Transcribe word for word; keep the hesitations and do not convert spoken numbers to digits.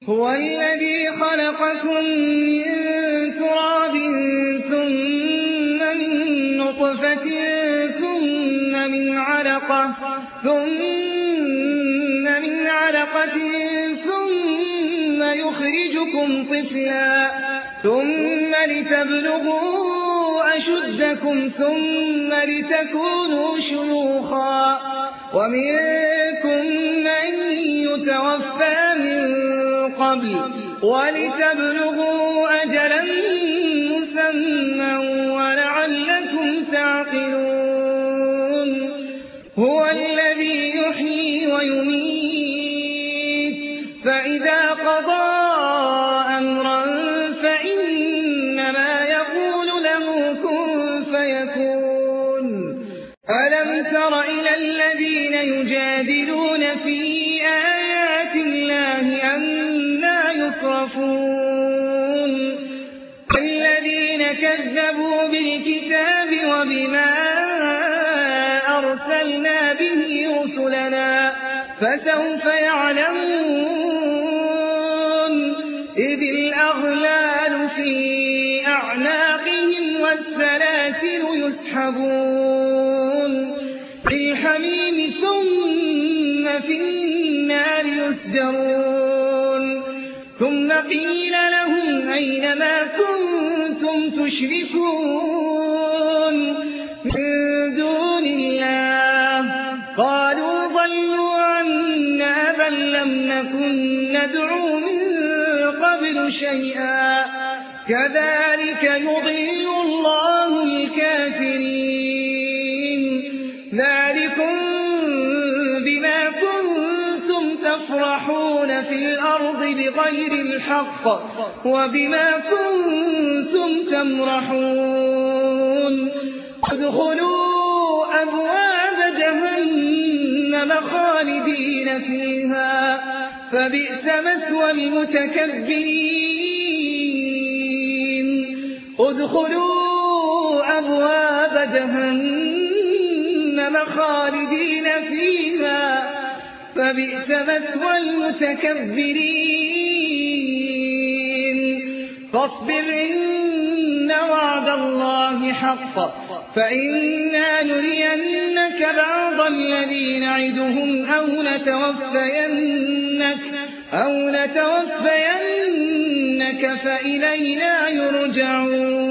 هو الذي خلقكم من تراب ثم من نطفة ثم من علقة ثم من علقة ثم يخرجكم طفلا ثم لتبلغوا أشدكم ثم لتكونوا شيوخا ومنكم من يتوفى من قبل ولتبلغوا أجلا مسمى ولعلكم تعقلون هو الذي يحيي ويميت فإذا قضى أمرا فإنما يقول له كن فيكون ألم تر إلى الذين يجادلون في آيات الله أنى يصرفون الذين كذبوا بالكتاب وبما أرسلنا به رسلنا فسوف يعلمون إذ الأغلال في أعناقهم والسلاسل يسحبون في الحميم ثم في النار يسجرون ثم قيل لهم أين ما كنتم تشركون من دون الله قالوا ضلوا عنا بل لم نكن ندعو من قبل شيئا كذلك يضل الله الكافرين ذلكم بما كنتم تفرحون في الأرض بغير الحق وبما كنتم تمرحون ادخلوا أبواب جهنم خالدين فيها فبئس مثوى المتكبرين ادخلوا أبواب جهنم خالدين فيها فبئس مثوى المتكبرين فاصبر إن وعد الله حق فإنا نرينك بعض الذي نعدهم أو نتوفينك, أو نتوفينك فإلينا يرجعون